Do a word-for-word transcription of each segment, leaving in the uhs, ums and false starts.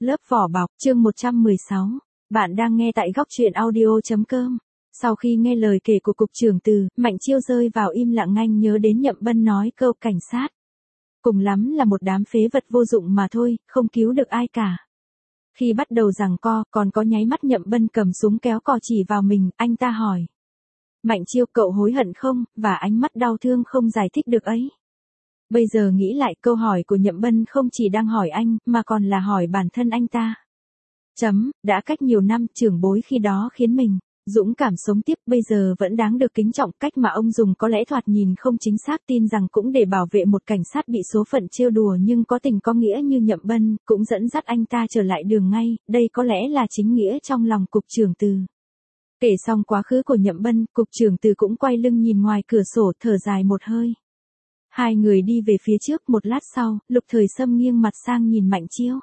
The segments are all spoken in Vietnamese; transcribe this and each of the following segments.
Lớp vỏ bọc, chương một trăm mười sáu. Bạn đang nghe tại góc truyện audio chấm com. Sau khi nghe lời kể của cục trưởng Từ, Mạnh Chiêu rơi vào im lặng, nhanh nhớ đến Nhậm Bân nói câu cảnh sát. Cùng lắm là một đám phế vật vô dụng mà thôi, không cứu được ai cả. Khi bắt đầu giằng co, còn có nháy mắt Nhậm Bân cầm súng kéo cò chỉ vào mình, anh ta hỏi. Mạnh Chiêu, cậu hối hận không, và ánh mắt đau thương không giải thích được ấy. Bây giờ nghĩ lại, câu hỏi của Nhậm Bân không chỉ đang hỏi anh, mà còn là hỏi bản thân anh ta. Chấm, đã cách nhiều năm, trưởng bối khi đó khiến mình dũng cảm sống tiếp, bây giờ vẫn đáng được kính trọng. Cách mà ông dùng có lẽ thoạt nhìn không chính xác, tin rằng cũng để bảo vệ một cảnh sát bị số phận trêu đùa nhưng có tình có nghĩa như Nhậm Bân, cũng dẫn dắt anh ta trở lại đường ngay. Đây có lẽ là chính nghĩa trong lòng cục trưởng Từ. Kể xong quá khứ của Nhậm Bân, cục trưởng Từ cũng quay lưng nhìn ngoài cửa sổ, thở dài một hơi. Hai người đi về phía trước, một lát sau, Lục Thời Sâm nghiêng mặt sang nhìn Mạnh Chiêu.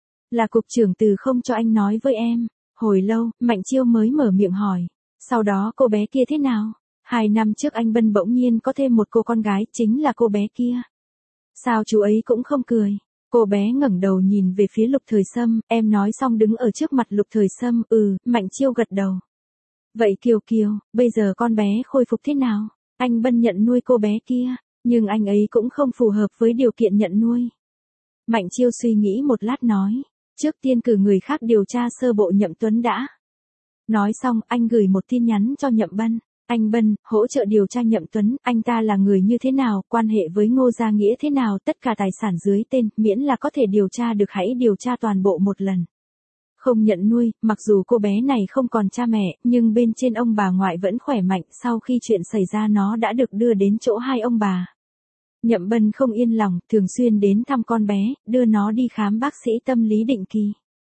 Là cục trưởng Từ không cho anh nói với em. Hồi lâu, Mạnh Chiêu mới mở miệng hỏi. Sau đó cô bé kia thế nào? Hai năm trước anh Bân bỗng nhiên có thêm một cô con gái, chính là cô bé kia. Sao chú ấy cũng không cười? Cô bé ngẩng đầu nhìn về phía Lục Thời Sâm, em nói xong đứng ở trước mặt Lục Thời Sâm, ừ, Mạnh Chiêu gật đầu. Vậy Kiều Kiều, bây giờ con bé khôi phục thế nào? Anh Bân nhận nuôi cô bé kia. Nhưng anh ấy cũng không phù hợp với điều kiện nhận nuôi. Mạnh Chiêu suy nghĩ một lát nói. Trước tiên cử người khác điều tra sơ bộ Nhậm Tuấn đã. Nói xong, anh gửi một tin nhắn cho Nhậm Bân. Anh Bân, hỗ trợ điều tra Nhậm Tuấn, anh ta là người như thế nào, quan hệ với Ngô Gia Nghĩa thế nào, tất cả tài sản dưới tên, miễn là có thể điều tra được hãy điều tra toàn bộ một lần. Không nhận nuôi, mặc dù cô bé này không còn cha mẹ, nhưng bên trên ông bà ngoại vẫn khỏe mạnh, sau khi chuyện xảy ra nó đã được đưa đến chỗ hai ông bà. Nhậm Bân không yên lòng, thường xuyên đến thăm con bé, đưa nó đi khám bác sĩ tâm lý định kỳ.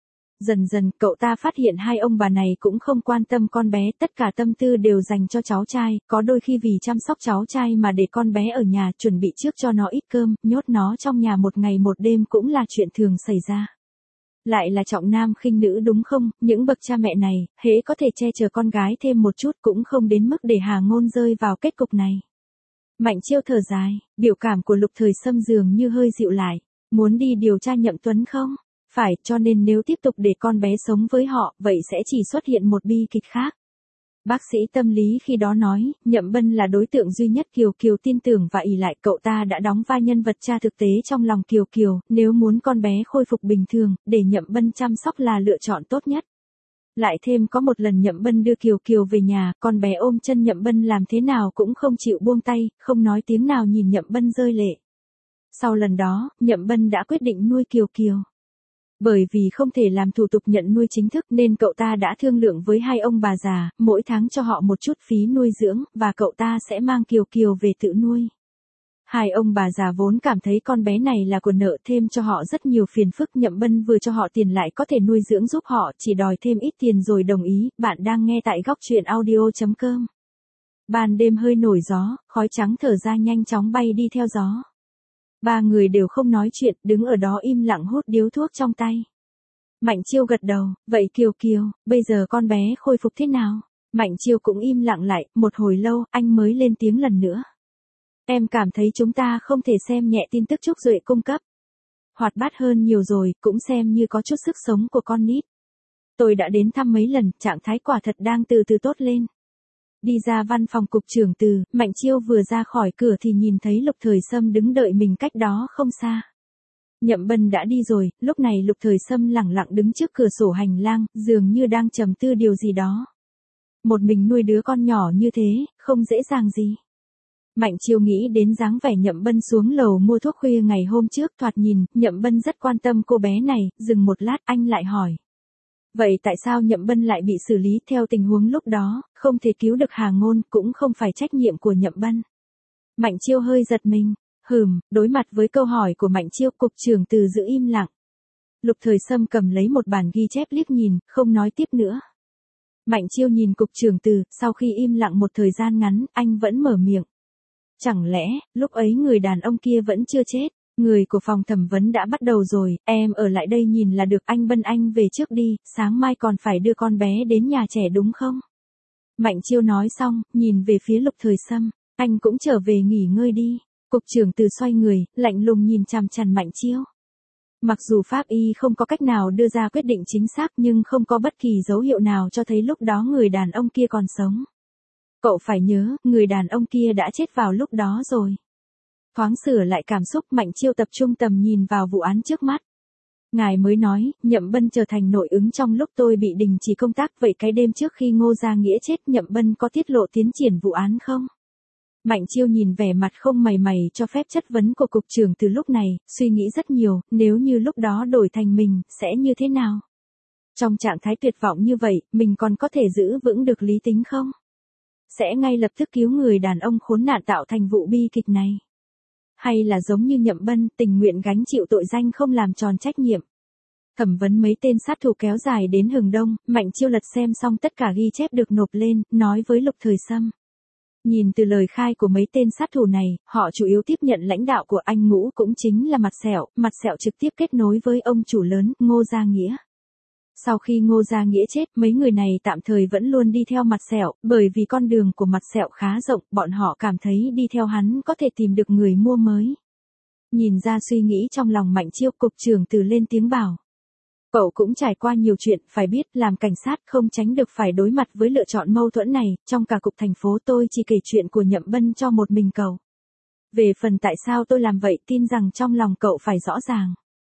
Dần dần, cậu ta phát hiện hai ông bà này cũng không quan tâm con bé, tất cả tâm tư đều dành cho cháu trai, có đôi khi vì chăm sóc cháu trai mà để con bé ở nhà, chuẩn bị trước cho nó ít cơm, nhốt nó trong nhà một ngày một đêm cũng là chuyện thường xảy ra. Lại là trọng nam khinh nữ đúng không, những bậc cha mẹ này, hễ có thể che chở con gái thêm một chút cũng không đến mức để Hà Ngôn rơi vào kết cục này. Mạnh Chiêu thở dài, biểu cảm của Lục Thời Sâm dường như hơi dịu lại. Muốn đi điều tra Nhậm Tuấn không? Phải, cho nên nếu tiếp tục để con bé sống với họ, vậy sẽ chỉ xuất hiện một bi kịch khác. Bác sĩ tâm lý khi đó nói, Nhậm Bân là đối tượng duy nhất Kiều Kiều tin tưởng và ỷ lại, cậu ta đã đóng vai nhân vật cha thực tế trong lòng Kiều Kiều, nếu muốn con bé khôi phục bình thường, để Nhậm Bân chăm sóc là lựa chọn tốt nhất. Lại thêm có một lần Nhậm Bân đưa Kiều Kiều về nhà, con bé ôm chân Nhậm Bân làm thế nào cũng không chịu buông tay, không nói tiếng nào nhìn Nhậm Bân rơi lệ. Sau lần đó, Nhậm Bân đã quyết định nuôi Kiều Kiều. Bởi vì không thể làm thủ tục nhận nuôi chính thức nên cậu ta đã thương lượng với hai ông bà già, mỗi tháng cho họ một chút phí nuôi dưỡng, và cậu ta sẽ mang Kiều Kiều về tự nuôi. Hai ông bà già vốn cảm thấy con bé này là của nợ, thêm cho họ rất nhiều phiền phức. Nhậm Bân vừa cho họ tiền lại có thể nuôi dưỡng giúp họ, chỉ đòi thêm ít tiền rồi đồng ý. Bạn đang nghe tại góc truyện audio chấm com. Ban đêm hơi nổi gió, khói trắng thở ra nhanh chóng bay đi theo gió. Ba người đều không nói chuyện, đứng ở đó im lặng hút điếu thuốc trong tay. Mạnh Chiêu gật đầu, vậy Kiều Kiều, bây giờ con bé khôi phục thế nào? Mạnh Chiêu cũng im lặng lại, một hồi lâu, anh mới lên tiếng lần nữa. Em cảm thấy chúng ta không thể xem nhẹ tin tức Trúc Duệ cung cấp. Hoạt bát hơn nhiều rồi, cũng xem như có chút sức sống của con nít. Tôi đã đến thăm mấy lần, trạng thái quả thật đang từ từ tốt lên. Đi ra văn phòng cục trưởng Từ, Mạnh Chiêu vừa ra khỏi cửa thì nhìn thấy Lục Thời Sâm đứng đợi mình cách đó không xa. Nhậm Bân đã đi rồi, lúc này Lục Thời Sâm lẳng lặng đứng trước cửa sổ hành lang, dường như đang trầm tư điều gì đó. Một mình nuôi đứa con nhỏ như thế, không dễ dàng gì. Mạnh Chiêu nghĩ đến dáng vẻ Nhậm Bân xuống lầu mua thuốc khuya ngày hôm trước, thoạt nhìn, Nhậm Bân rất quan tâm cô bé này, dừng một lát anh lại hỏi. Vậy tại sao Nhậm Bân lại bị xử lý? Theo tình huống lúc đó, không thể cứu được Hà Ngôn, cũng không phải trách nhiệm của Nhậm Bân. Mạnh Chiêu hơi giật mình, hừm, đối mặt với câu hỏi của Mạnh Chiêu, cục trưởng Từ giữ im lặng. Lục Thời Sâm cầm lấy một bản ghi chép liếc nhìn, không nói tiếp nữa. Mạnh Chiêu nhìn cục trưởng Từ, sau khi im lặng một thời gian ngắn, anh vẫn mở miệng. Chẳng lẽ, lúc ấy người đàn ông kia vẫn chưa chết? Người của phòng thẩm vấn đã bắt đầu rồi, em ở lại đây nhìn là được. Anh Bân anh về trước đi, sáng mai còn phải đưa con bé đến nhà trẻ đúng không? Mạnh Chiêu nói xong, nhìn về phía Lục Thời Sâm, anh cũng trở về nghỉ ngơi đi. Cục trưởng Từ xoay người, lạnh lùng nhìn chằm chằm Mạnh Chiêu. Mặc dù pháp y không có cách nào đưa ra quyết định chính xác nhưng không có bất kỳ dấu hiệu nào cho thấy lúc đó người đàn ông kia còn sống. Cậu phải nhớ, người đàn ông kia đã chết vào lúc đó rồi. Thoáng sửa lại cảm xúc, Mạnh Chiêu tập trung tầm nhìn vào vụ án trước mắt. Ngài mới nói, Nhậm Bân trở thành nội ứng trong lúc tôi bị đình chỉ công tác, vậy cái đêm trước khi Ngô Gia Nghĩa chết Nhậm Bân có tiết lộ tiến triển vụ án không? Mạnh Chiêu nhìn vẻ mặt không mày mày cho phép chất vấn của cục trưởng từ lúc này, suy nghĩ rất nhiều, nếu như lúc đó đổi thành mình, sẽ như thế nào? Trong trạng thái tuyệt vọng như vậy, mình còn có thể giữ vững được lý tính không? Sẽ ngay lập tức cứu người đàn ông khốn nạn tạo thành vụ bi kịch này? Hay là giống như Nhậm Bân, tình nguyện gánh chịu tội danh không làm tròn trách nhiệm? Thẩm vấn mấy tên sát thủ kéo dài đến hừng đông, Mạnh Chiêu lật xem xong tất cả ghi chép được nộp lên, nói với Lục Thời Sâm. Nhìn từ lời khai của mấy tên sát thủ này, họ chủ yếu tiếp nhận lãnh đạo của anh Ngũ, cũng chính là Mặt Sẹo, Mặt Sẹo trực tiếp kết nối với ông chủ lớn, Ngô Gia Nghĩa. Sau khi Ngô Gia Nghĩa chết, mấy người này tạm thời vẫn luôn đi theo Mặt Sẹo, bởi vì con đường của Mặt Sẹo khá rộng, bọn họ cảm thấy đi theo hắn có thể tìm được người mua mới. Nhìn ra suy nghĩ trong lòng Mạnh Chiêu, cục trưởng Từ lên tiếng bảo. Cậu cũng trải qua nhiều chuyện, phải biết, làm cảnh sát không tránh được phải đối mặt với lựa chọn mâu thuẫn này, trong cả cục thành phố tôi chỉ kể chuyện của Nhậm Bân cho một mình cậu. Về phần tại sao tôi làm vậy, tin rằng trong lòng cậu phải rõ ràng.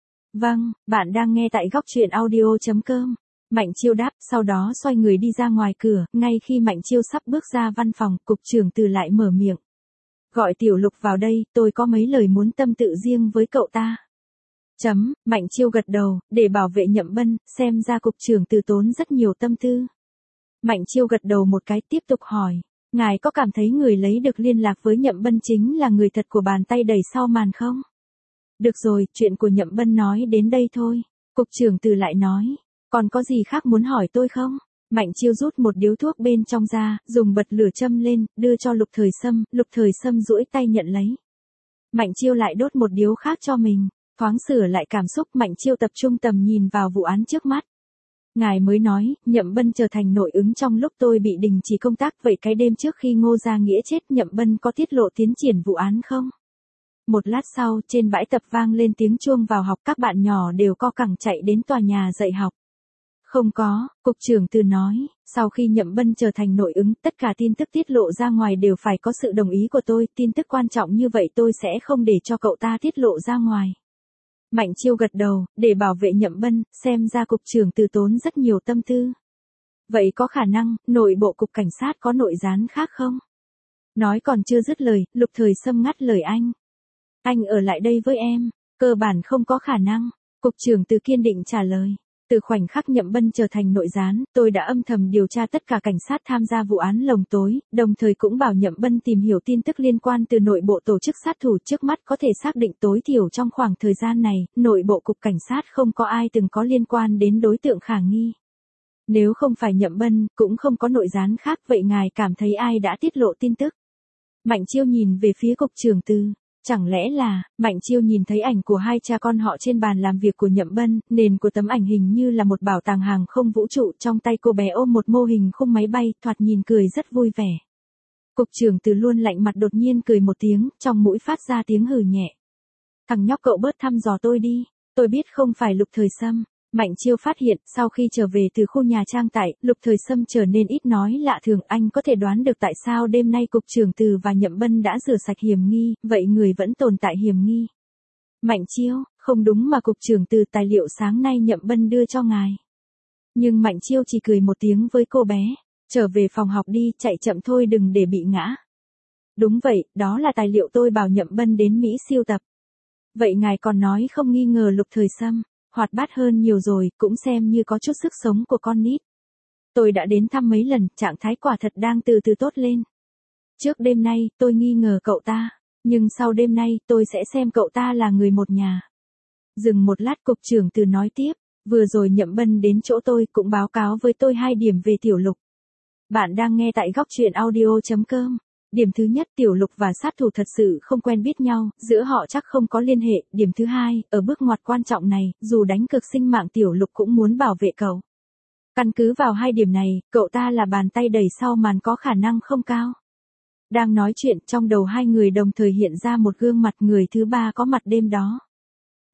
Vâng, bạn đang nghe tại góc truyện audio chấm com. Mạnh Chiêu đáp, sau đó xoay người đi ra ngoài cửa, ngay khi Mạnh Chiêu sắp bước ra văn phòng, cục trưởng Từ lại mở miệng. Gọi Tiểu Lục vào đây, tôi có mấy lời muốn tâm tự riêng với cậu ta. Chấm, Mạnh Chiêu gật đầu, để bảo vệ Nhậm Bân, xem ra cục trưởng Từ tốn rất nhiều tâm tư. Mạnh Chiêu gật đầu một cái, tiếp tục hỏi, ngài có cảm thấy người lấy được liên lạc với Nhậm Bân chính là người thật của bàn tay đẩy sau màn không? Được rồi, chuyện của Nhậm Bân nói đến đây thôi. Cục trưởng Từ lại nói, còn có gì khác muốn hỏi tôi không? Mạnh Chiêu rút một điếu thuốc bên trong ra, dùng bật lửa châm lên, đưa cho Lục Thời Sâm, Lục Thời Sâm duỗi tay nhận lấy. Mạnh Chiêu lại đốt một điếu khác cho mình. Thoáng sửa lại cảm xúc, Mạnh Chiêu tập trung tầm nhìn vào vụ án trước mắt. Ngài mới nói, Nhậm Bân trở thành nội ứng trong lúc tôi bị đình chỉ công tác, vậy cái đêm trước khi Ngô Gia Nghĩa chết Nhậm Bân có tiết lộ tiến triển vụ án không? Một lát sau, trên bãi tập vang lên tiếng chuông vào học, các bạn nhỏ đều co cẳng chạy đến tòa nhà dạy học. Không có, cục trưởng Từ nói, sau khi Nhậm Bân trở thành nội ứng, tất cả tin tức tiết lộ ra ngoài đều phải có sự đồng ý của tôi, tin tức quan trọng như vậy tôi sẽ không để cho cậu ta tiết lộ ra ngoài. Mạnh Chiêu gật đầu, để bảo vệ Nhậm Bân, xem ra cục trưởng Từ tốn rất nhiều tâm tư. Vậy có khả năng, nội bộ cục cảnh sát có nội gián khác không? Nói còn chưa dứt lời, Lục Thời Sâm ngắt lời anh. Anh ở lại đây với em, cơ bản không có khả năng, cục trưởng Từ kiên định trả lời. Từ khoảnh khắc Nhậm Bân trở thành nội gián, tôi đã âm thầm điều tra tất cả cảnh sát tham gia vụ án lồng tối, đồng thời cũng bảo Nhậm Bân tìm hiểu tin tức liên quan từ nội bộ tổ chức sát thủ, trước mắt có thể xác định tối thiểu trong khoảng thời gian này, nội bộ cục cảnh sát không có ai từng có liên quan đến đối tượng khả nghi. Nếu không phải Nhậm Bân, cũng không có nội gián khác, vậy ngài cảm thấy ai đã tiết lộ tin tức? Mạnh Chiêu nhìn về phía cục trưởng Từ. Chẳng lẽ là, Mạnh Chiêu nhìn thấy ảnh của hai cha con họ trên bàn làm việc của Nhậm Bân, nền của tấm ảnh hình như là một bảo tàng hàng không vũ trụ, trong tay cô bé ôm một mô hình khung máy bay, thoạt nhìn cười rất vui vẻ. Cục trưởng Từ luôn lạnh mặt đột nhiên cười một tiếng, trong mũi phát ra tiếng hừ nhẹ. Thằng nhóc cậu bớt thăm dò tôi đi, tôi biết không phải Lục Thời Sâm. Mạnh Chiêu phát hiện, sau khi trở về từ khu nhà trang trại, Lục Thời Sâm trở nên ít nói lạ thường, anh có thể đoán được tại sao đêm nay cục trưởng Từ và Nhậm Bân đã rửa sạch hiểm nghi, vậy người vẫn tồn tại hiểm nghi. Mạnh Chiêu, không đúng mà cục trưởng Từ, tài liệu sáng nay Nhậm Bân đưa cho ngài. Nhưng Mạnh Chiêu chỉ cười một tiếng với cô bé, trở về phòng học đi, chạy chậm thôi đừng để bị ngã. Đúng vậy, đó là tài liệu tôi bảo Nhậm Bân đến Mỹ siêu tập. Vậy ngài còn nói không nghi ngờ Lục Thời Sâm hoạt bát hơn nhiều rồi, cũng xem như có chút sức sống của con nít. Tôi đã đến thăm mấy lần, trạng thái quả thật đang từ từ tốt lên. Trước đêm nay, tôi nghi ngờ cậu ta, nhưng sau đêm nay, tôi sẽ xem cậu ta là người một nhà. Dừng một lát, cục trưởng Từ nói tiếp, vừa rồi Nhậm Bân đến chỗ tôi cũng báo cáo với tôi hai điểm về Tiểu Lục. Bạn đang nghe tại góc truyện audio chấm com. Điểm thứ nhất, Tiểu Lục và sát thủ thật sự không quen biết nhau, giữa họ chắc không có liên hệ. Điểm thứ hai, ở bước ngoặt quan trọng này, dù đánh cược sinh mạng Tiểu Lục cũng muốn bảo vệ cậu. Căn cứ vào hai điểm này, cậu ta là bàn tay đẩy sau màn có khả năng không cao. Đang nói chuyện, trong đầu hai người đồng thời hiện ra một gương mặt người thứ ba có mặt đêm đó.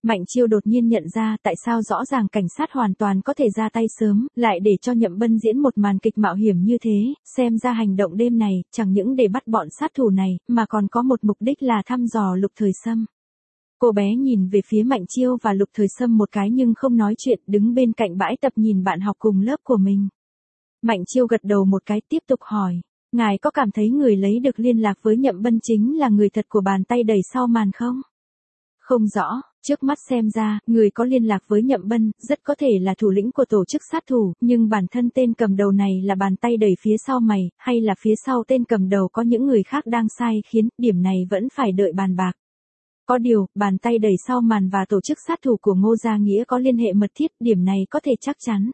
Mạnh Chiêu đột nhiên nhận ra tại sao rõ ràng cảnh sát hoàn toàn có thể ra tay sớm, lại để cho Nhậm Bân diễn một màn kịch mạo hiểm như thế, xem ra hành động đêm này, chẳng những để bắt bọn sát thủ này, mà còn có một mục đích là thăm dò Lục Thời Sâm. Cô bé nhìn về phía Mạnh Chiêu và Lục Thời Sâm một cái nhưng không nói chuyện, đứng bên cạnh bãi tập nhìn bạn học cùng lớp của mình. Mạnh Chiêu gật đầu một cái tiếp tục hỏi, ngài có cảm thấy người lấy được liên lạc với Nhậm Bân chính là người thật của bàn tay đẩy sau màn không? Không rõ, trước mắt xem ra, người có liên lạc với Nhậm Bân, rất có thể là thủ lĩnh của tổ chức sát thủ, nhưng bản thân tên cầm đầu này là bàn tay đẩy phía sau mày, hay là phía sau tên cầm đầu có những người khác đang sai khiến, điểm này vẫn phải đợi bàn bạc. Có điều, bàn tay đẩy sau màn và tổ chức sát thủ của Ngô Gia Nghĩa có liên hệ mật thiết, điểm này có thể chắc chắn.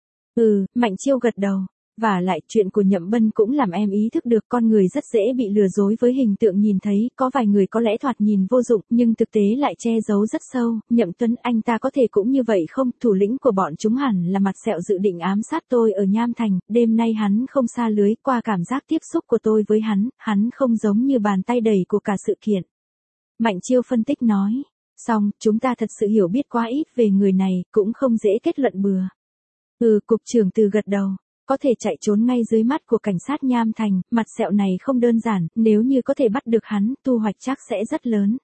Ừ, Mạnh Chiêu gật đầu. Và lại, chuyện của Nhậm Bân cũng làm em ý thức được con người rất dễ bị lừa dối với hình tượng nhìn thấy, có vài người có lẽ thoạt nhìn vô dụng, nhưng thực tế lại che giấu rất sâu. Nhậm Tuấn, anh ta có thể cũng như vậy không? Thủ lĩnh của bọn chúng hẳn là Mặt Sẹo dự định ám sát tôi ở Nham Thành, đêm nay hắn không xa lưới, qua cảm giác tiếp xúc của tôi với hắn, hắn không giống như bàn tay đẩy của cả sự kiện. Mạnh Chiêu phân tích nói, xong, chúng ta thật sự hiểu biết quá ít về người này, cũng không dễ kết luận bừa. Ừ, cục trưởng Từ gật đầu. Có thể chạy trốn ngay dưới mắt của cảnh sát Nham Thành, Mặt Sẹo này không đơn giản, nếu như có thể bắt được hắn, thu hoạch chắc sẽ rất lớn.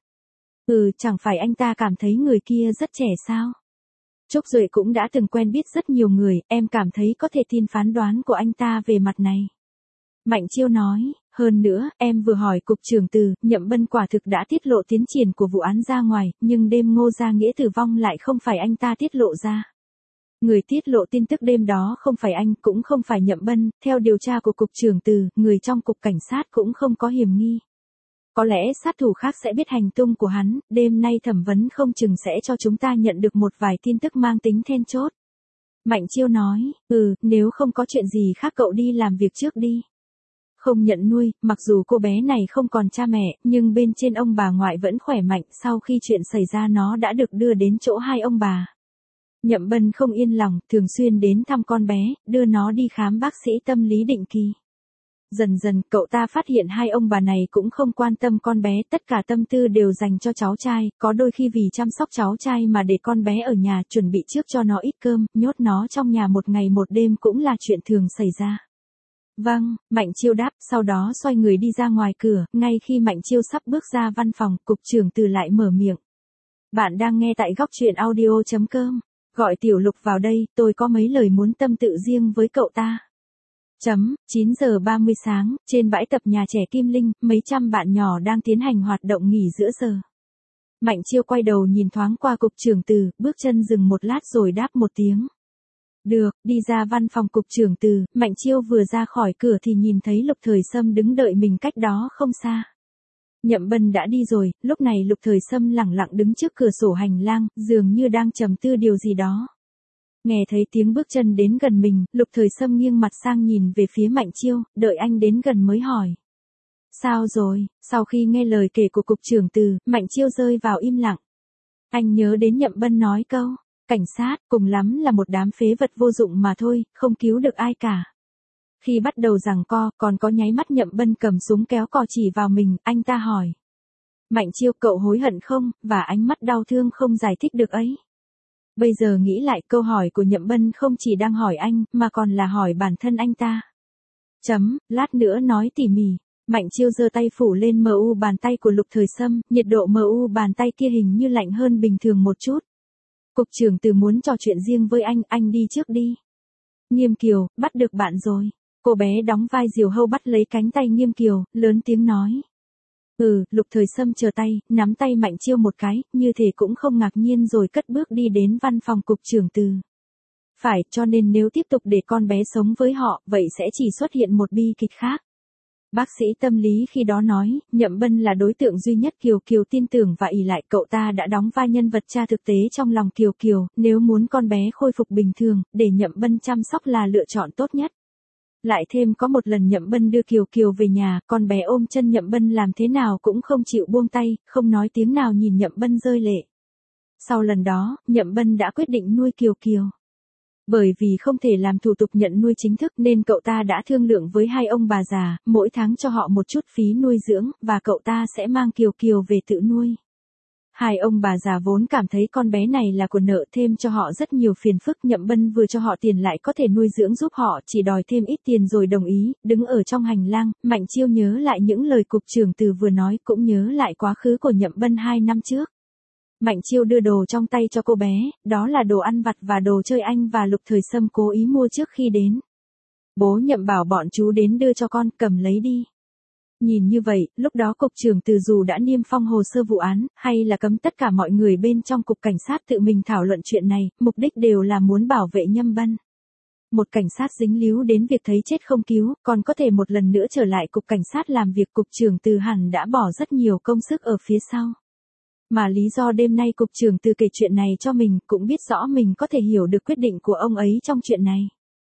Ừ, chẳng phải anh ta cảm thấy người kia rất trẻ sao? Trúc Duệ cũng đã từng quen biết rất nhiều người, em cảm thấy có thể tin phán đoán của anh ta về mặt này. Mạnh Chiêu nói, hơn nữa, em vừa hỏi cục trưởng Từ, Nhậm Bân quả thực đã tiết lộ tiến triển của vụ án ra ngoài, nhưng đêm Ngô Gia Nghĩa tử vong lại không phải anh ta tiết lộ ra. Người tiết lộ tin tức đêm đó không phải anh, cũng không phải Nhậm Bân, theo điều tra của cục trưởng Từ, người trong cục cảnh sát cũng không có hiểm nghi. Có lẽ sát thủ khác sẽ biết hành tung của hắn, đêm nay thẩm vấn không chừng sẽ cho chúng ta nhận được một vài tin tức mang tính then chốt. Mạnh Chiêu nói, ừ, nếu không có chuyện gì khác cậu đi làm việc trước đi. Không nhận nuôi, mặc dù cô bé này không còn cha mẹ, nhưng bên trên ông bà ngoại vẫn khỏe mạnh, sau khi chuyện xảy ra nó đã được đưa đến chỗ hai ông bà. Nhậm Bân không yên lòng, thường xuyên đến thăm con bé, đưa nó đi khám bác sĩ tâm lý định kỳ. Dần dần, cậu ta phát hiện hai ông bà này cũng không quan tâm con bé, tất cả tâm tư đều dành cho cháu trai, có đôi khi vì chăm sóc cháu trai mà để con bé ở nhà chuẩn bị trước cho nó ít cơm, nhốt nó trong nhà một ngày một đêm cũng là chuyện thường xảy ra. Vâng, Mạnh Chiêu đáp, sau đó xoay người đi ra ngoài cửa, ngay khi Mạnh Chiêu sắp bước ra văn phòng, cục trưởng Từ lại mở miệng. Bạn đang nghe tại góc truyện audio chấm com. Gọi Tiểu Lục vào đây, tôi có mấy lời muốn tâm tự riêng với cậu ta. Chấm, chín giờ ba mươi sáng, trên bãi tập nhà trẻ Kim Linh, mấy trăm bạn nhỏ đang tiến hành hoạt động nghỉ giữa giờ. Mạnh Chiêu quay đầu nhìn thoáng qua cục trưởng Từ, bước chân dừng một lát rồi đáp một tiếng. Được, đi ra văn phòng cục trưởng Từ, Mạnh Chiêu vừa ra khỏi cửa thì nhìn thấy Lục Thời Sâm đứng đợi mình cách đó không xa. Nhậm Bân đã đi rồi, lúc này Lục Thời Sâm lẳng lặng đứng trước cửa sổ hành lang, dường như đang trầm tư điều gì đó. Nghe thấy tiếng bước chân đến gần mình, Lục Thời Sâm nghiêng mặt sang nhìn về phía Mạnh Chiêu, đợi anh đến gần mới hỏi. Sao rồi? Sau khi nghe lời kể của cục trưởng Từ, Mạnh Chiêu rơi vào im lặng. Anh nhớ đến Nhậm Bân nói câu, cảnh sát, cùng lắm là một đám phế vật vô dụng mà thôi, không cứu được ai cả. Khi bắt đầu giằng co, còn có nháy mắt Nhậm Bân cầm súng kéo cò chỉ vào mình, anh ta hỏi. Mạnh Chiêu, cậu hối hận không, và ánh mắt đau thương không giải thích được ấy. Bây giờ nghĩ lại, câu hỏi của Nhậm Bân không chỉ đang hỏi anh, mà còn là hỏi bản thân anh ta. Chấm, lát nữa nói tỉ mỉ. Mạnh Chiêu giơ tay phủ lên mờ u bàn tay của Lục Thời Sâm, nhiệt độ mờ u bàn tay kia hình như lạnh hơn bình thường một chút. Cục trưởng Từ muốn trò chuyện riêng với anh, anh đi trước đi. Nghiêm Kiều, bắt được bạn rồi. Cô bé đóng vai Diều Hâu bắt lấy cánh tay Nghiêm Kiều, lớn tiếng nói. Ừ, Lục Thời Sâm chờ tay, nắm tay Mạnh Chiêu một cái, như thể cũng không ngạc nhiên rồi cất bước đi đến văn phòng cục trưởng Từ. Phải, cho nên nếu tiếp tục để con bé sống với họ, vậy sẽ chỉ xuất hiện một bi kịch khác. Bác sĩ tâm lý khi đó nói, Nhậm Bân là đối tượng duy nhất Kiều Kiều tin tưởng và ỷ lại, cậu ta đã đóng vai nhân vật cha thực tế trong lòng Kiều Kiều, nếu muốn con bé khôi phục bình thường, để Nhậm Bân chăm sóc là lựa chọn tốt nhất. Lại thêm có một lần Nhậm Bân đưa Kiều Kiều về nhà, con bé ôm chân Nhậm Bân làm thế nào cũng không chịu buông tay, không nói tiếng nào nhìn Nhậm Bân rơi lệ. Sau lần đó, Nhậm Bân đã quyết định nuôi Kiều Kiều. Bởi vì không thể làm thủ tục nhận nuôi chính thức nên cậu ta đã thương lượng với hai ông bà già, mỗi tháng cho họ một chút phí nuôi dưỡng, và cậu ta sẽ mang Kiều Kiều về tự nuôi. Hai ông bà già vốn cảm thấy con bé này là của nợ thêm cho họ rất nhiều phiền phức. Nhậm Bân vừa cho họ tiền lại có thể nuôi dưỡng giúp họ, chỉ đòi thêm ít tiền rồi đồng ý. Đứng ở trong hành lang, Mạnh Chiêu nhớ lại những lời cục trưởng Từ vừa nói, cũng nhớ lại quá khứ của Nhậm Bân hai năm trước. Mạnh Chiêu đưa đồ trong tay cho cô bé, đó là đồ ăn vặt và đồ chơi anh và Lục Thời Sâm cố ý mua trước khi đến. Bố Nhậm bảo bọn chú đến đưa cho con, cầm lấy đi. Nhìn như vậy, lúc đó cục trưởng Từ dù đã niêm phong hồ sơ vụ án, hay là cấm tất cả mọi người bên trong cục cảnh sát tự mình thảo luận chuyện này, mục đích đều là muốn bảo vệ Nhâm Bân. Một cảnh sát dính líu đến việc thấy chết không cứu, còn có thể một lần nữa trở lại cục cảnh sát làm việc. Cục trưởng Từ hẳn đã bỏ rất nhiều công sức ở phía sau. Mà lý do đêm nay cục trưởng Từ kể chuyện này cho mình, cũng biết rõ mình có thể hiểu được quyết định của ông ấy trong chuyện này.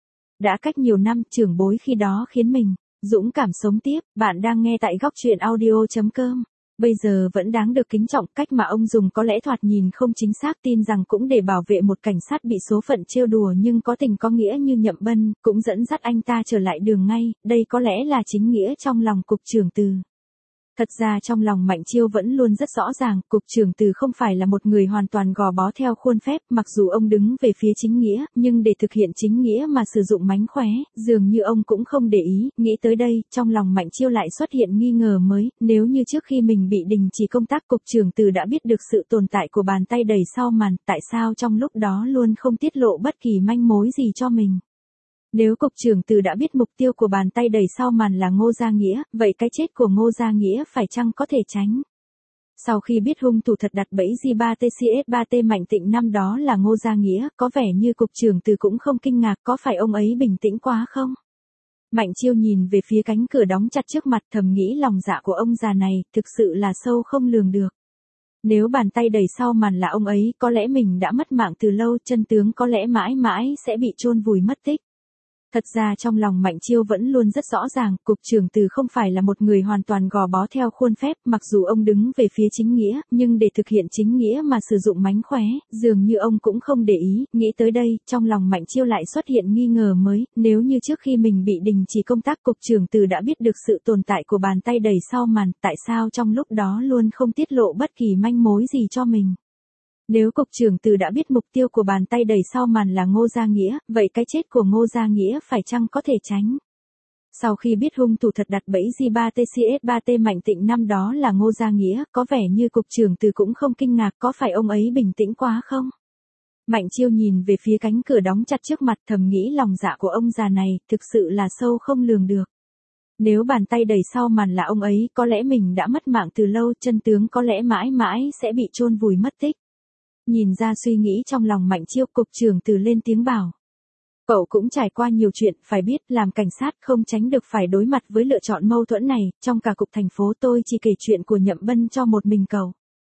Đã cách nhiều năm, trưởng bối khi đó khiến mình dũng cảm sống tiếp. Bạn đang nghe tại góc truyện audio chấm com. Bây giờ vẫn đáng được kính trọng. Cách mà ông dùng có lẽ thoạt nhìn không chính xác, tin rằng cũng để bảo vệ một cảnh sát bị số phận trêu đùa nhưng có tình có nghĩa như Nhậm Bân, cũng dẫn dắt anh ta trở lại đường ngay. Đây có lẽ là chính nghĩa trong lòng cục trưởng Từ. Thật ra trong lòng Mạnh Chiêu vẫn luôn rất rõ ràng, cục trưởng Từ không phải là một người hoàn toàn gò bó theo khuôn phép. Mặc dù ông đứng về phía chính nghĩa, nhưng để thực hiện chính nghĩa mà sử dụng mánh khóe, dường như ông cũng không để ý. Nghĩ tới đây, trong lòng Mạnh Chiêu lại xuất hiện nghi ngờ mới. Nếu như trước khi mình bị đình chỉ công tác, cục trưởng Từ đã biết được sự tồn tại của bàn tay đẩy sau màn, tại sao trong lúc đó luôn không tiết lộ bất kỳ manh mối gì cho mình? Nếu cục trưởng Từ đã biết mục tiêu của bàn tay đẩy sau màn là Ngô Gia Nghĩa, vậy cái chết của Ngô Gia Nghĩa phải chăng có thể tránh? Sau khi biết hung thủ thật đặt bẫy G ba T C S ba T Mạnh Tịnh năm đó là Ngô Gia Nghĩa, có vẻ như cục trưởng Từ cũng không kinh ngạc, có phải ông ấy bình tĩnh quá không? Mạnh Chiêu nhìn về phía cánh cửa đóng chặt trước mặt, thầm nghĩ lòng dạ của ông già này thực sự là sâu không lường được. Nếu bàn tay đẩy sau màn là ông ấy, có lẽ mình đã mất mạng từ lâu, chân tướng có lẽ mãi mãi sẽ bị chôn vùi mất tích. Thật ra trong lòng Mạnh Chiêu vẫn luôn rất rõ ràng, cục trưởng Từ không phải là một người hoàn toàn gò bó theo khuôn phép. Mặc dù ông đứng về phía chính nghĩa, nhưng để thực hiện chính nghĩa mà sử dụng mánh khóe, dường như ông cũng không để ý. Nghĩ tới đây, trong lòng Mạnh Chiêu lại xuất hiện nghi ngờ mới. Nếu như trước khi mình bị đình chỉ công tác, cục trưởng Từ đã biết được sự tồn tại của bàn tay đẩy sau màn, tại sao trong lúc đó luôn không tiết lộ bất kỳ manh mối gì cho mình? Nếu cục trưởng Từ đã biết mục tiêu của bàn tay đẩy sau màn là Ngô Gia Nghĩa, vậy cái chết của Ngô Gia Nghĩa phải chăng có thể tránh? Sau khi biết hung thủ thật đặt bẫy G ba T C S ba T Mạnh Tịnh năm đó là Ngô Gia Nghĩa, có vẻ như cục trưởng Từ cũng không kinh ngạc, có phải ông ấy bình tĩnh quá không? Mạnh Chiêu nhìn về phía cánh cửa đóng chặt trước mặt, thầm nghĩ lòng dạ của ông già này thực sự là sâu không lường được. Nếu bàn tay đẩy sau màn là ông ấy, có lẽ mình đã mất mạng từ lâu, chân tướng có lẽ mãi mãi sẽ bị chôn vùi mất tích. Nhìn ra suy nghĩ trong lòng Mạnh Chiêu, cục trưởng Từ lên tiếng bảo. Cậu cũng trải qua nhiều chuyện, phải biết làm cảnh sát không tránh được phải đối mặt với lựa chọn mâu thuẫn này. Trong cả cục thành phố tôi chỉ kể chuyện của Nhậm Bân cho một mình cậu.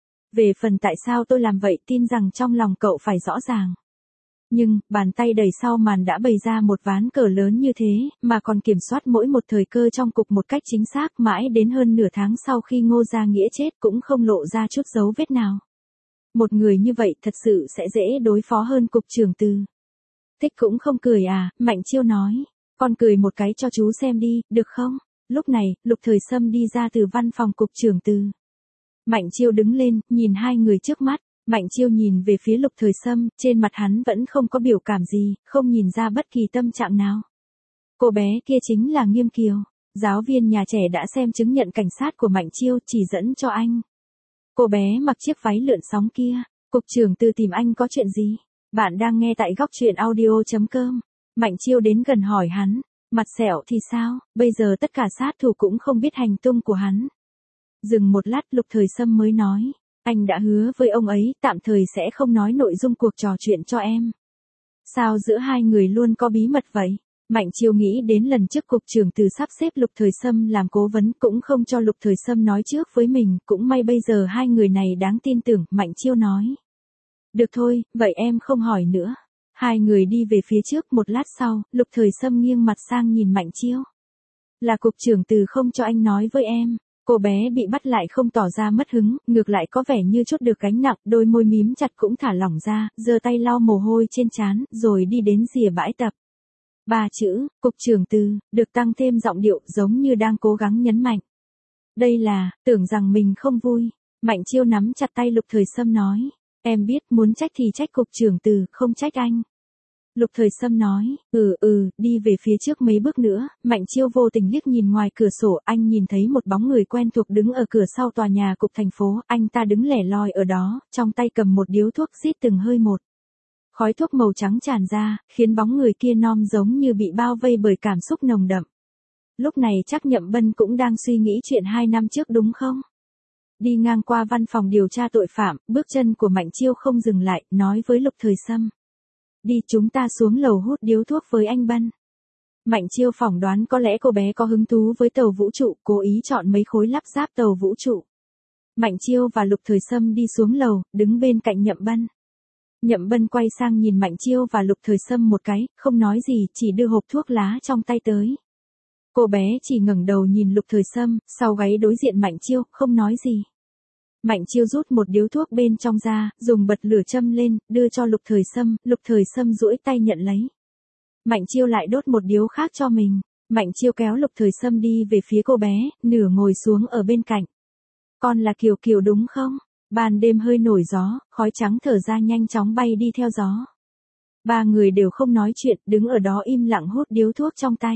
Về phần tại sao tôi làm vậy, tin rằng trong lòng cậu phải rõ ràng. Nhưng, bàn tay đẩy sau màn đã bày ra một ván cờ lớn như thế, mà còn kiểm soát mỗi một thời cơ trong cục một cách chính xác, mãi đến hơn nửa tháng sau khi Ngô Gia Nghĩa chết cũng không lộ ra chút dấu vết nào. Một người như vậy thật sự sẽ dễ đối phó hơn cục trưởng Từ. Thích cũng không cười à, Mạnh Chiêu nói. Con cười một cái cho chú xem đi, được không? Lúc này, Lục Thời Sâm đi ra từ văn phòng cục trưởng Từ. Mạnh Chiêu đứng lên, nhìn hai người trước mắt. Mạnh Chiêu nhìn về phía Lục Thời Sâm, trên mặt hắn vẫn không có biểu cảm gì, không nhìn ra bất kỳ tâm trạng nào. Cô bé kia chính là Nghiêm Kiều, giáo viên nhà trẻ đã xem chứng nhận cảnh sát của Mạnh Chiêu, chỉ dẫn cho anh. Cô bé mặc chiếc váy lượn sóng kia. Cục trưởng Từ tìm anh có chuyện gì? Bạn đang nghe tại góc truyện audio chấm com. Mạnh Chiêu đến gần hỏi hắn. Mặt sẹo thì sao? Bây giờ tất cả sát thủ cũng không biết hành tung của hắn. Dừng một lát, Lục Thời Sâm mới nói. Anh đã hứa với ông ấy, tạm thời sẽ không nói nội dung cuộc trò chuyện cho em. Sao giữa hai người luôn có bí mật vậy? Mạnh Chiêu nghĩ đến lần trước cục trưởng Từ sắp xếp Lục Thời Sâm làm cố vấn, cũng không cho Lục Thời Sâm nói trước với mình, cũng may bây giờ hai người này đáng tin tưởng. Mạnh Chiêu nói. Được thôi, vậy em không hỏi nữa. Hai người đi về phía trước, một lát sau, Lục Thời Sâm nghiêng mặt sang nhìn Mạnh Chiêu. Là cục trưởng Từ không cho anh nói với em. Cô bé bị bắt lại không tỏ ra mất hứng, ngược lại có vẻ như chút được gánh nặng, đôi môi mím chặt cũng thả lỏng ra, giơ tay lau mồ hôi trên trán, rồi đi đến rìa bãi tập. Ba chữ, cục trưởng Từ, được tăng thêm giọng điệu giống như đang cố gắng nhấn mạnh. Đây là, tưởng rằng mình không vui. Mạnh Chiêu nắm chặt tay Lục Thời Sâm nói. Em biết, muốn trách thì trách cục trưởng Từ, không trách anh. Lục Thời Sâm nói, ừ ừ, đi về phía trước mấy bước nữa. Mạnh Chiêu vô tình liếc nhìn ngoài cửa sổ, anh nhìn thấy một bóng người quen thuộc đứng ở cửa sau tòa nhà cục thành phố. Anh ta đứng lẻ loi ở đó, trong tay cầm một điếu thuốc rít từng hơi một. Khói thuốc màu trắng tràn ra, khiến bóng người kia non giống như bị bao vây bởi cảm xúc nồng đậm. Lúc này chắc Nhậm Bân cũng đang suy nghĩ chuyện hai năm trước đúng không? Đi ngang qua văn phòng điều tra tội phạm, bước chân của Mạnh Chiêu không dừng lại, nói với Lục Thời Sâm. Đi, chúng ta xuống lầu hút điếu thuốc với anh Bân. Mạnh Chiêu phỏng đoán có lẽ cô bé có hứng thú với tàu vũ trụ, cố ý chọn mấy khối lắp ráp tàu vũ trụ. Mạnh Chiêu và Lục Thời Sâm đi xuống lầu, đứng bên cạnh Nhậm Bân. Nhậm Bân quay sang nhìn Mạnh Chiêu và Lục Thời Sâm một cái, không nói gì, chỉ đưa hộp thuốc lá trong tay tới. Cô bé chỉ ngẩng đầu nhìn Lục Thời Sâm, sau gáy đối diện Mạnh Chiêu, không nói gì. Mạnh Chiêu rút một điếu thuốc bên trong ra, dùng bật lửa châm lên, đưa cho Lục Thời Sâm, Lục Thời Sâm duỗi tay nhận lấy. Mạnh Chiêu lại đốt một điếu khác cho mình. Mạnh Chiêu kéo Lục Thời Sâm đi về phía cô bé, nửa ngồi xuống ở bên cạnh. Con là Kiều Kiều đúng không? Ban đêm hơi nổi gió, khói trắng thở ra nhanh chóng bay đi theo gió. Ba người đều không nói chuyện, đứng ở đó im lặng hút điếu thuốc trong tay.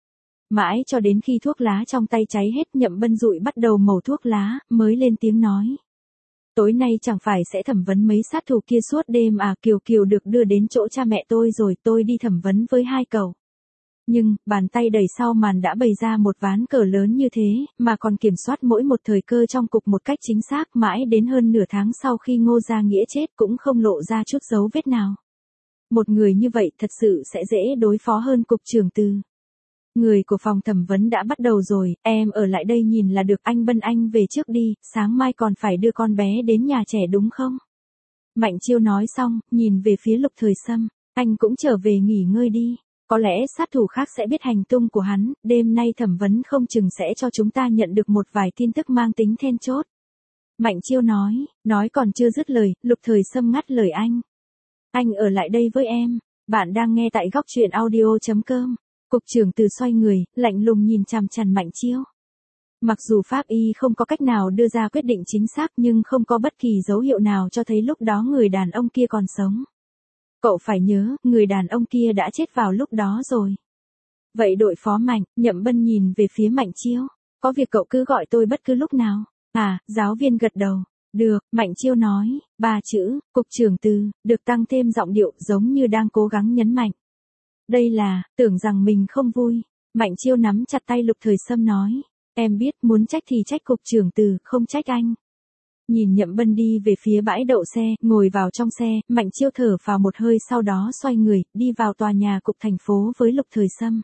Mãi cho đến khi thuốc lá trong tay cháy hết, Nhậm Bân dụi bắt đầu màu thuốc lá, mới lên tiếng nói. Tối nay chẳng phải sẽ thẩm vấn mấy sát thủ kia suốt đêm à? Kiều Kiều được đưa đến chỗ cha mẹ tôi rồi, tôi đi thẩm vấn với hai cậu. Nhưng, bàn tay đẩy sau màn đã bày ra một ván cờ lớn như thế, mà còn kiểm soát mỗi một thời cơ trong cục một cách chính xác, mãi đến hơn nửa tháng sau khi Ngô Gia Nghĩa chết cũng không lộ ra chút dấu vết nào. Một người như vậy thật sự sẽ dễ đối phó hơn cục trưởng Từ. Người của phòng thẩm vấn đã bắt đầu rồi, em ở lại đây nhìn là được. Anh Bân anh về trước đi, sáng mai còn phải đưa con bé đến nhà trẻ đúng không? Mạnh Chiêu nói xong, nhìn về phía Lục Thời Sâm, anh cũng trở về nghỉ ngơi đi. Có lẽ sát thủ khác sẽ biết hành tung của hắn, đêm nay thẩm vấn không chừng sẽ cho chúng ta nhận được một vài tin tức mang tính then chốt. Mạnh Chiêu nói, nói còn chưa dứt lời, Lục Thời Sâm ngắt lời anh. Anh ở lại đây với em, bạn đang nghe tại góc truyện audio.com. Cục trưởng Từ xoay người, lạnh lùng nhìn chằm chằm Mạnh Chiêu. Mặc dù pháp y không có cách nào đưa ra quyết định chính xác nhưng không có bất kỳ dấu hiệu nào cho thấy lúc đó người đàn ông kia còn sống. Cậu phải nhớ, người đàn ông kia đã chết vào lúc đó rồi. Vậy đội phó Mạnh, Nhậm Bân nhìn về phía Mạnh Chiêu. Có việc cậu cứ gọi tôi bất cứ lúc nào. À, giáo viên gật đầu. Được, Mạnh Chiêu nói, ba chữ, cục trưởng Từ, được tăng thêm giọng điệu giống như đang cố gắng nhấn mạnh. Đây là, tưởng rằng mình không vui. Mạnh Chiêu nắm chặt tay Lục Thời Sâm nói. Em biết, muốn trách thì trách cục trưởng Từ, không trách anh. Nhìn Nhậm Bân đi về phía bãi đậu xe, ngồi vào trong xe, Mạnh Chiêu thở vào một hơi sau đó xoay người, đi vào tòa nhà cục thành phố với Lục Thời Sâm.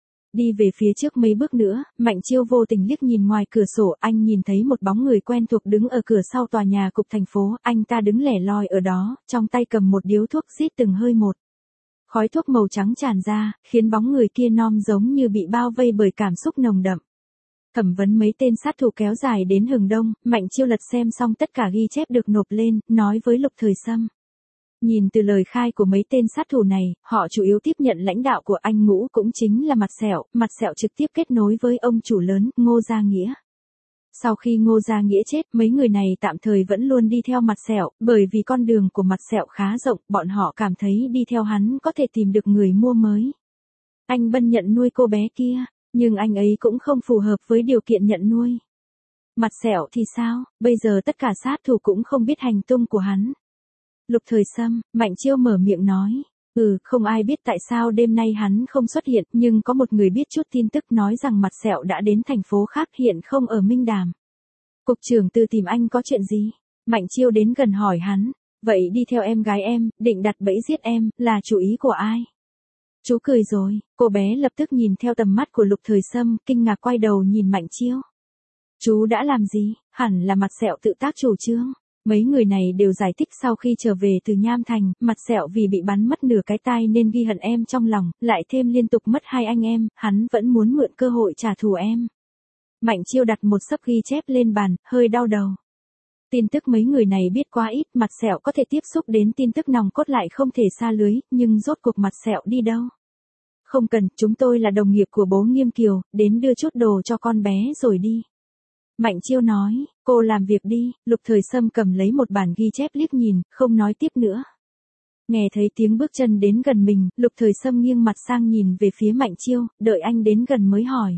Đi về phía trước mấy bước nữa, Mạnh Chiêu vô tình liếc nhìn ngoài cửa sổ, anh nhìn thấy một bóng người quen thuộc đứng ở cửa sau tòa nhà cục thành phố, anh ta đứng lẻ loi ở đó, trong tay cầm một điếu thuốc rít từng hơi một. Khói thuốc màu trắng tràn ra, khiến bóng người kia non giống như bị bao vây bởi cảm xúc nồng đậm. Thẩm vấn mấy tên sát thủ kéo dài đến hừng đông, Mạnh Chiêu lật xem xong tất cả ghi chép được nộp lên, nói với Lục Thời Sâm. Nhìn từ lời khai của mấy tên sát thủ này, họ chủ yếu tiếp nhận lãnh đạo của anh Ngũ cũng chính là Mặt Sẹo, Mặt Sẹo trực tiếp kết nối với ông chủ lớn, Ngô Gia Nghĩa. Sau khi Ngô Gia Nghĩa chết, mấy người này tạm thời vẫn luôn đi theo Mặt Sẹo, bởi vì con đường của Mặt Sẹo khá rộng, bọn họ cảm thấy đi theo hắn có thể tìm được người mua mới. Anh Bân nhận nuôi cô bé kia, nhưng anh ấy cũng không phù hợp với điều kiện nhận nuôi. Mặt Sẹo thì sao, bây giờ tất cả sát thủ cũng không biết hành tung của hắn. Lục Thời Sâm, Mạnh Chiêu mở miệng nói. Ừ, không ai biết tại sao đêm nay hắn không xuất hiện, nhưng có một người biết chút tin tức nói rằng Mặt Sẹo đã đến thành phố khác hiện không ở Minh Đàm. Cục trưởng Từ tìm anh có chuyện gì? Mạnh Chiêu đến gần hỏi hắn. Vậy đi theo em gái em, định đặt bẫy giết em, là chủ ý của ai? Chú cười rồi, cô bé lập tức nhìn theo tầm mắt của Lục Thời Sâm, kinh ngạc quay đầu nhìn Mạnh Chiêu. Chú đã làm gì? Hẳn là Mặt Sẹo tự tác chủ trương. Mấy người này đều giải thích sau khi trở về từ Nham Thành, Mặt Sẹo vì bị bắn mất nửa cái tai nên ghi hận em trong lòng, lại thêm liên tục mất hai anh em, hắn vẫn muốn mượn cơ hội trả thù em. Mạnh Chiêu đặt một xấp ghi chép lên bàn, hơi đau đầu. Tin tức mấy người này biết quá ít, Mặt Sẹo có thể tiếp xúc đến tin tức nòng cốt lại không thể xa lưới, nhưng rốt cuộc Mặt Sẹo đi đâu? Không cần, chúng tôi là đồng nghiệp của bố Nghiêm Kiều, đến đưa chút đồ cho con bé rồi đi. Mạnh Chiêu nói, cô làm việc đi, Lục Thời Sâm cầm lấy một bản ghi chép liếc nhìn, không nói tiếp nữa. Nghe thấy tiếng bước chân đến gần mình, Lục Thời Sâm nghiêng mặt sang nhìn về phía Mạnh Chiêu, đợi anh đến gần mới hỏi.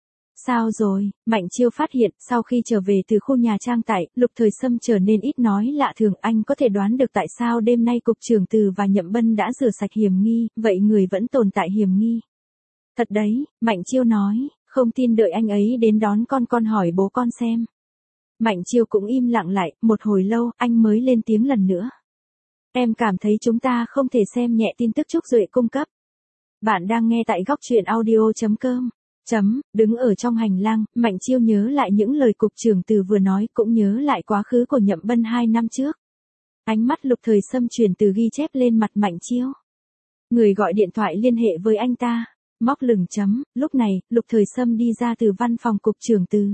Sao rồi? Mạnh Chiêu phát hiện, sau khi trở về từ khu nhà trang tại, Lục Thời Sâm trở nên ít nói lạ thường. Anh có thể đoán được tại sao đêm nay Cục trưởng Từ và Nhậm Bân đã rửa sạch hiểm nghi, vậy người vẫn tồn tại hiểm nghi. Thật đấy, Mạnh Chiêu nói, không tin đợi anh ấy đến đón con con hỏi bố con xem. Mạnh Chiêu cũng im lặng lại, một hồi lâu, anh mới lên tiếng lần nữa. Em cảm thấy chúng ta không thể xem nhẹ tin tức Trúc Duệ cung cấp. Bạn đang nghe tại góc truyện audio chấm com. Chấm, đứng ở trong hành lang, Mạnh Chiêu nhớ lại những lời Cục trưởng Từ vừa nói, cũng nhớ lại quá khứ của Nhậm Bân hai năm trước. Ánh mắt Lục Thời Sâm chuyển từ ghi chép lên mặt Mạnh Chiêu. Người gọi điện thoại liên hệ với anh ta, móc lửng chấm, lúc này, Lục Thời Sâm đi ra từ văn phòng Cục trưởng Từ.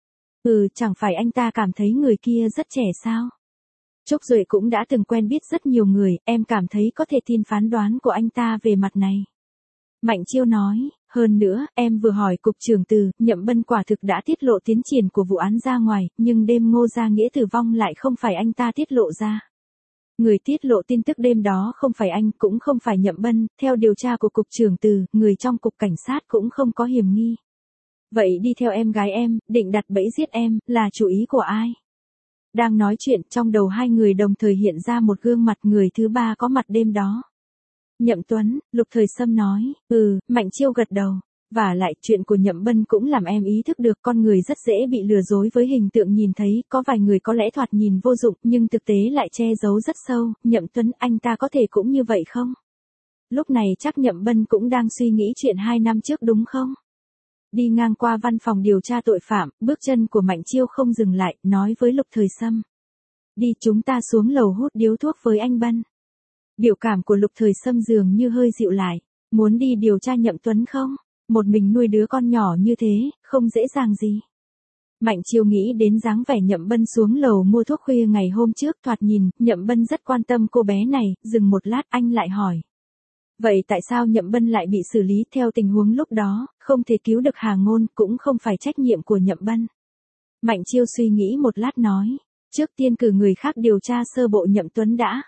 Ừ, chẳng phải anh ta cảm thấy người kia rất trẻ sao? Trúc Duệ cũng đã từng quen biết rất nhiều người, em cảm thấy có thể tin phán đoán của anh ta về mặt này. Mạnh Chiêu nói, hơn nữa, em vừa hỏi Cục trưởng Từ, Nhậm Bân quả thực đã tiết lộ tiến triển của vụ án ra ngoài, nhưng đêm Ngô Gia Nghĩa tử vong lại không phải anh ta tiết lộ ra. Người tiết lộ tin tức đêm đó không phải anh, cũng không phải Nhậm Bân, theo điều tra của Cục trưởng Từ, người trong Cục Cảnh sát cũng không có hiểm nghi. Vậy đi theo em gái em, định đặt bẫy giết em, là chủ ý của ai? Đang nói chuyện, trong đầu hai người đồng thời hiện ra một gương mặt, người thứ ba có mặt đêm đó. Nhậm Tuấn, Lục Thời Sâm nói, ừ, Mạnh Chiêu gật đầu. Và lại, chuyện của Nhậm Bân cũng làm em ý thức được con người rất dễ bị lừa dối với hình tượng nhìn thấy, có vài người có lẽ thoạt nhìn vô dụng, nhưng thực tế lại che giấu rất sâu. Nhậm Tuấn, anh ta có thể cũng như vậy không? Lúc này chắc Nhậm Bân cũng đang suy nghĩ chuyện hai năm trước đúng không? Đi ngang qua văn phòng điều tra tội phạm, bước chân của Mạnh Chiêu không dừng lại, nói với Lục Thời Sâm. Đi, chúng ta xuống lầu hút điếu thuốc với anh Bân. Biểu cảm của Lục Thời Sâm dường như hơi dịu lại. Muốn đi điều tra Nhậm Tuấn không? Một mình nuôi đứa con nhỏ như thế, không dễ dàng gì. Mạnh Chiêu nghĩ đến dáng vẻ Nhậm Bân xuống lầu mua thuốc khuya ngày hôm trước, thoạt nhìn, Nhậm Bân rất quan tâm cô bé này, dừng một lát anh lại hỏi. Vậy tại sao Nhậm Bân lại bị xử lý? Theo tình huống lúc đó, không thể cứu được Hà Ngôn, cũng không phải trách nhiệm của Nhậm Bân. Mạnh Chiêu suy nghĩ một lát nói, trước tiên cử người khác điều tra sơ bộ Nhậm Tuấn đã.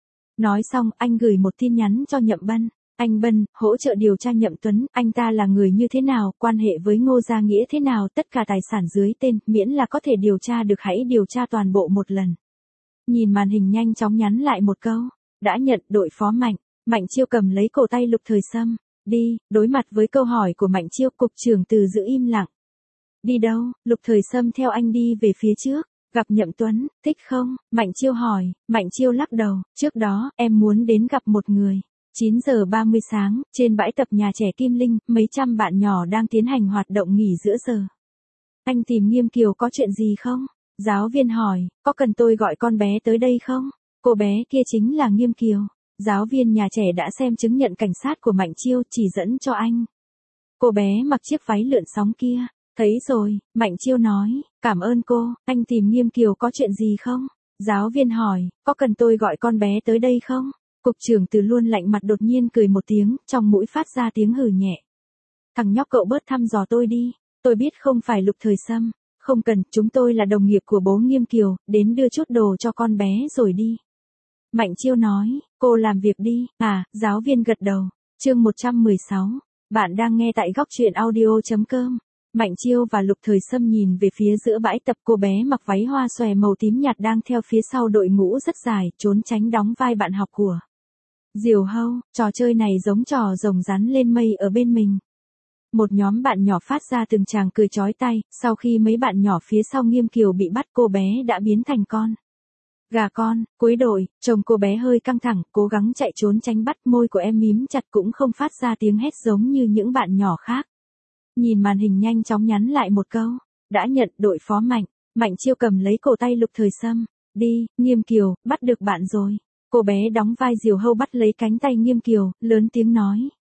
Nói xong, anh gửi một tin nhắn cho Nhậm Bân. Anh Bân, hỗ trợ điều tra Nhậm Tuấn, anh ta là người như thế nào, quan hệ với Ngô Gia Nghĩa thế nào, tất cả tài sản dưới tên, miễn là có thể điều tra được hãy điều tra toàn bộ một lần. Nhìn màn hình nhanh chóng nhắn lại một câu, đã nhận. Đội phó Mạnh. Mạnh Chiêu cầm lấy cổ tay Lục Thời Sâm, đi. Đối mặt với câu hỏi của Mạnh Chiêu, Cục trưởng Từ giữ im lặng. Đi đâu? Lục Thời Sâm theo anh đi về phía trước. Gặp Nhậm Tuấn, thích không? Mạnh Chiêu hỏi. Mạnh Chiêu lắc đầu, trước đó, em muốn đến gặp một người. chín giờ ba mươi sáng, trên bãi tập nhà trẻ Kim Linh, mấy trăm bạn nhỏ đang tiến hành hoạt động nghỉ giữa giờ. Anh tìm Nghiêm Kiều có chuyện gì không? Giáo viên hỏi, có cần tôi gọi con bé tới đây không? Cô bé kia chính là Nghiêm Kiều. Giáo viên nhà trẻ đã xem chứng nhận cảnh sát của Mạnh Chiêu, chỉ dẫn cho anh. Cô bé mặc chiếc váy lượn sóng kia. Thấy rồi, Mạnh Chiêu nói, cảm ơn cô, anh tìm Nghiêm Kiều có chuyện gì không? Giáo viên hỏi, có cần tôi gọi con bé tới đây không? Cục trưởng Từ luôn lạnh mặt đột nhiên cười một tiếng, trong mũi phát ra tiếng hừ nhẹ. Thằng nhóc cậu bớt thăm dò tôi đi, tôi biết không phải Lục Thời Sâm, không cần, chúng tôi là đồng nghiệp của bố Nghiêm Kiều, đến đưa chút đồ cho con bé rồi đi. Mạnh Chiêu nói, cô làm việc đi, à, giáo viên gật đầu. Chương một trăm mười sáu, bạn đang nghe tại góc truyện audio chấm com. Mạnh Chiêu và Lục Thời Sâm nhìn về phía giữa bãi tập, cô bé mặc váy hoa xòe màu tím nhạt đang theo phía sau đội ngũ rất dài, trốn tránh đóng vai bạn học của Diều Hâu. Trò chơi này giống trò rồng rắn lên mây ở bên mình. Một nhóm bạn nhỏ phát ra từng tràng cười chói tai, sau khi mấy bạn nhỏ phía sau Nghiêm Kiều bị bắt, cô bé đã biến thành con gà con. Cuối đội, chồng cô bé hơi căng thẳng, cố gắng chạy trốn tránh bắt, môi của em mím chặt cũng không phát ra tiếng hét giống như những bạn nhỏ khác. Nhìn màn hình nhanh chóng nhắn lại một câu, đã nhận. Đội phó Mạnh. Mạnh Chiêu cầm lấy cổ tay Lục Thời Sâm, đi. Nghiêm Kiều, bắt được bạn rồi. Cô bé đóng vai Diều Hâu bắt lấy cánh tay Nghiêm Kiều, lớn tiếng nói.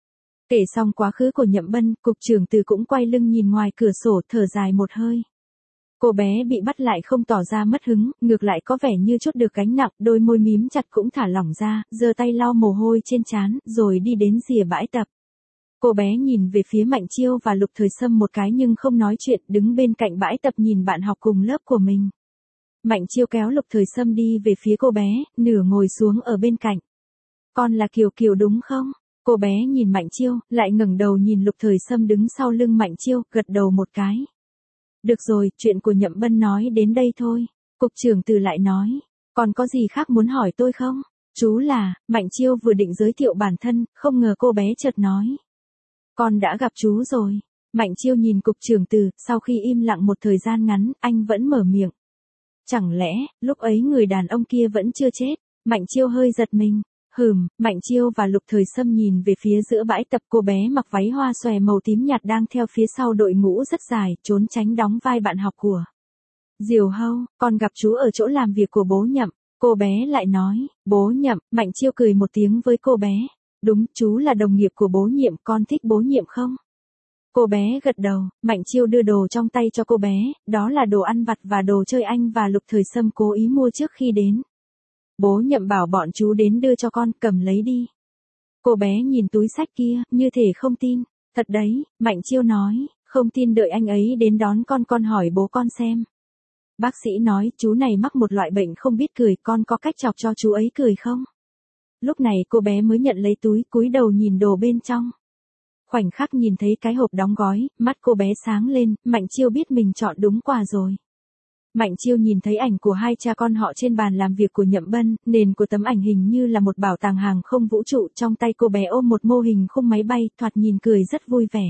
Kể xong quá khứ của Nhậm Bân, Cục trưởng Từ cũng quay lưng nhìn ngoài cửa sổ, thở dài một hơi. Cô bé bị bắt lại không tỏ ra mất hứng, ngược lại có vẻ như chút được gánh nặng, đôi môi mím chặt cũng thả lỏng ra, giơ tay lau mồ hôi trên trán, rồi đi đến rìa bãi tập. Cô bé nhìn về phía Mạnh Chiêu và Lục Thời Sâm một cái nhưng không nói chuyện, đứng bên cạnh bãi tập nhìn bạn học cùng lớp của mình. Mạnh Chiêu kéo Lục Thời Sâm đi về phía cô bé, nửa ngồi xuống ở bên cạnh. Con là Kiều Kiều đúng không? Cô bé nhìn Mạnh Chiêu, lại ngẩng đầu nhìn Lục Thời Sâm đứng sau lưng Mạnh Chiêu, gật đầu một cái. Được rồi, chuyện của Nhậm Bân nói đến đây thôi. Cục trưởng Từ lại nói, còn có gì khác muốn hỏi tôi không? Chú là, Mạnh Chiêu vừa định giới thiệu bản thân, không ngờ cô bé chợt nói. Con đã gặp chú rồi. Mạnh Chiêu nhìn cục trưởng Từ, sau khi im lặng một thời gian ngắn, anh vẫn mở miệng. Chẳng lẽ, lúc ấy người đàn ông kia vẫn chưa chết? Mạnh Chiêu hơi giật mình. Hừm, Mạnh Chiêu và Lục Thời Sâm nhìn về phía giữa bãi tập, cô bé mặc váy hoa xòe màu tím nhạt đang theo phía sau đội ngũ rất dài, trốn tránh đóng vai bạn học của Diều Hâu. Con gặp chú ở chỗ làm việc của bố Nhậm. Cô bé lại nói, bố Nhậm. Mạnh Chiêu cười một tiếng với cô bé. Đúng, chú là đồng nghiệp của bố Nhiệm, con thích bố Nhiệm không? Cô bé gật đầu. Mạnh Chiêu đưa đồ trong tay cho cô bé, đó là đồ ăn vặt và đồ chơi anh và Lục Thời Sâm cố ý mua trước khi đến. Bố Nhậm bảo bọn chú đến đưa cho con, cầm lấy đi. Cô bé nhìn túi xách kia, như thể không tin. Thật đấy, Mạnh Chiêu nói, không tin đợi anh ấy đến đón con, con hỏi bố con xem. Bác sĩ nói chú này mắc một loại bệnh không biết cười, con có cách chọc cho chú ấy cười không? Lúc này cô bé mới nhận lấy túi, cúi đầu nhìn đồ bên trong. Khoảnh khắc nhìn thấy cái hộp đóng gói, mắt cô bé sáng lên, Mạnh Chiêu biết mình chọn đúng quà rồi. Mạnh Chiêu nhìn thấy ảnh của hai cha con họ trên bàn làm việc của Nhậm Bân, nền của tấm ảnh hình như là một bảo tàng hàng không vũ trụ, trong tay cô bé ôm một mô hình khung máy bay, thoạt nhìn cười rất vui vẻ.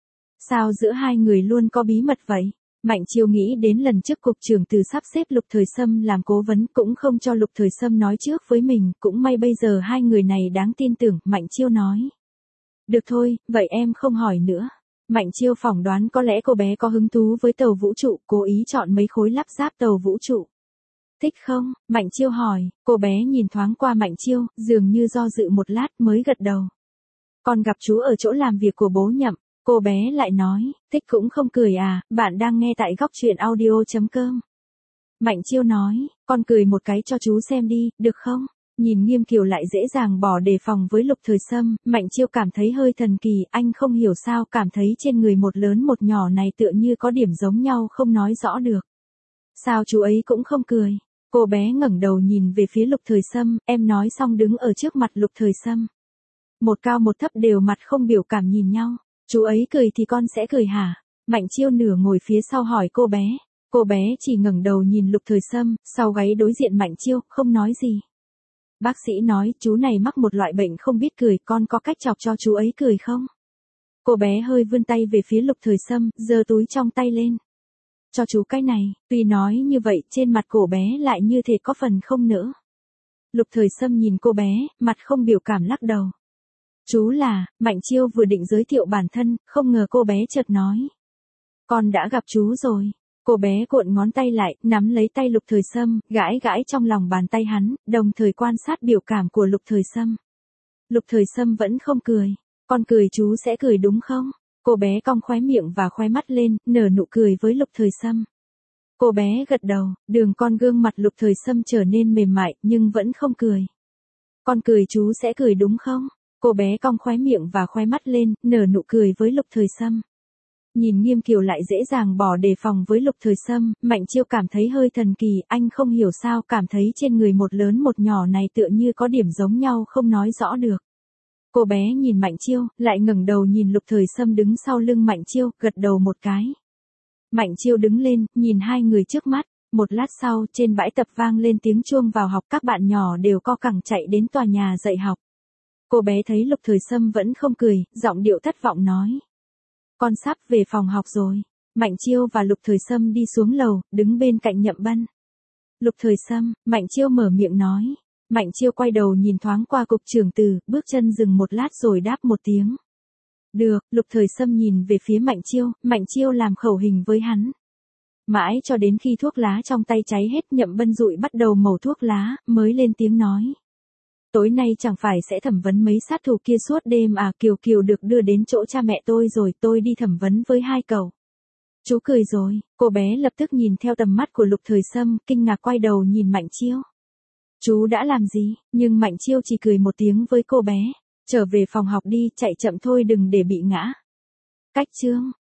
Sao giữa hai người luôn có bí mật vậy? Mạnh Chiêu nghĩ đến lần trước cục trưởng Từ sắp xếp Lục Thời Sâm làm cố vấn, cũng không cho Lục Thời Sâm nói trước với mình, cũng may bây giờ hai người này đáng tin tưởng, Mạnh Chiêu nói. Được thôi, vậy em không hỏi nữa. Mạnh Chiêu phỏng đoán có lẽ cô bé có hứng thú với tàu vũ trụ, cố ý chọn mấy khối lắp ráp tàu vũ trụ. Thích không? Mạnh Chiêu hỏi, cô bé nhìn thoáng qua Mạnh Chiêu, dường như do dự một lát mới gật đầu. Con gặp chú ở chỗ làm việc của bố Nhậm. Cô bé lại nói, thích cũng không cười à, bạn đang nghe tại góc truyện audio.com. Mạnh Chiêu nói, con cười một cái cho chú xem đi, được không? Nhìn Nghiêm Kiều lại dễ dàng bỏ đề phòng với Lục Thời Sâm, Mạnh Chiêu cảm thấy hơi thần kỳ, anh không hiểu sao cảm thấy trên người một lớn một nhỏ này tựa như có điểm giống nhau không nói rõ được. Sao chú ấy cũng không cười? Cô bé ngẩng đầu nhìn về phía Lục Thời Sâm, em nói xong đứng ở trước mặt Lục Thời Sâm. Một cao một thấp đều mặt không biểu cảm nhìn nhau. Chú ấy cười thì con sẽ cười hả? Mạnh Chiêu nửa ngồi phía sau hỏi cô bé. Cô bé chỉ ngẩng đầu nhìn Lục Thời Sâm, sau gáy đối diện Mạnh Chiêu, không nói gì. Bác sĩ nói chú này mắc một loại bệnh không biết cười, con có cách chọc cho chú ấy cười không? Cô bé hơi vươn tay về phía Lục Thời Sâm, giơ túi trong tay lên. Cho chú cái này, tuy nói như vậy trên mặt cô bé lại như thể có phần không nỡ. Lục Thời Sâm nhìn cô bé, mặt không biểu cảm lắc đầu. Chú là, Mạnh Chiêu vừa định giới thiệu bản thân, không ngờ cô bé chợt nói. Con đã gặp chú rồi. Cô bé cuộn ngón tay lại, nắm lấy tay Lục Thời Sâm, gãi gãi trong lòng bàn tay hắn, đồng thời quan sát biểu cảm của Lục Thời Sâm. Lục Thời Sâm vẫn không cười. Con cười chú sẽ cười đúng không? Cô bé cong khóe miệng và khóe mắt lên, nở nụ cười với Lục Thời Sâm. Cô bé gật đầu, đường con gương mặt Lục Thời Sâm trở nên mềm mại, nhưng vẫn không cười. Con cười chú sẽ cười đúng không? Cô bé cong khóe miệng và khóe mắt lên, nở nụ cười với Lục Thời Sâm. Nhìn Nghiêm Kiều lại dễ dàng bỏ đề phòng với Lục Thời Sâm, Mạnh Chiêu cảm thấy hơi thần kỳ, anh không hiểu sao cảm thấy trên người một lớn một nhỏ này tựa như có điểm giống nhau không nói rõ được. Cô bé nhìn Mạnh Chiêu, lại ngẩng đầu nhìn Lục Thời Sâm đứng sau lưng Mạnh Chiêu, gật đầu một cái. Mạnh Chiêu đứng lên, nhìn hai người trước mắt, một lát sau, trên bãi tập vang lên tiếng chuông vào học, các bạn nhỏ đều co cẳng chạy đến tòa nhà dạy học. Cô bé thấy Lục Thời Sâm vẫn không cười, giọng điệu thất vọng nói. Con sắp về phòng học rồi. Mạnh Chiêu và Lục Thời Sâm đi xuống lầu, đứng bên cạnh Nhậm Bân. Lục Thời Sâm, Mạnh Chiêu mở miệng nói. Mạnh Chiêu quay đầu nhìn thoáng qua cục trưởng Từ, bước chân dừng một lát rồi đáp một tiếng. Được, Lục Thời Sâm nhìn về phía Mạnh Chiêu, Mạnh Chiêu làm khẩu hình với hắn. Mãi cho đến khi thuốc lá trong tay cháy hết, Nhậm Bân dụi bắt đầu màu thuốc lá, mới lên tiếng nói. Tối nay chẳng phải sẽ thẩm vấn mấy sát thủ kia suốt đêm à? Kiều Kiều được đưa đến chỗ cha mẹ tôi rồi, tôi đi thẩm vấn với hai cậu. Chú cười rồi. Cô bé lập tức nhìn theo tầm mắt của Lục Thời Sâm, kinh ngạc quay đầu nhìn Mạnh Chiêu. Chú đã làm gì? Nhưng Mạnh Chiêu chỉ cười một tiếng với cô bé. Trở về phòng học đi, chạy chậm thôi đừng để bị ngã. Cách chương.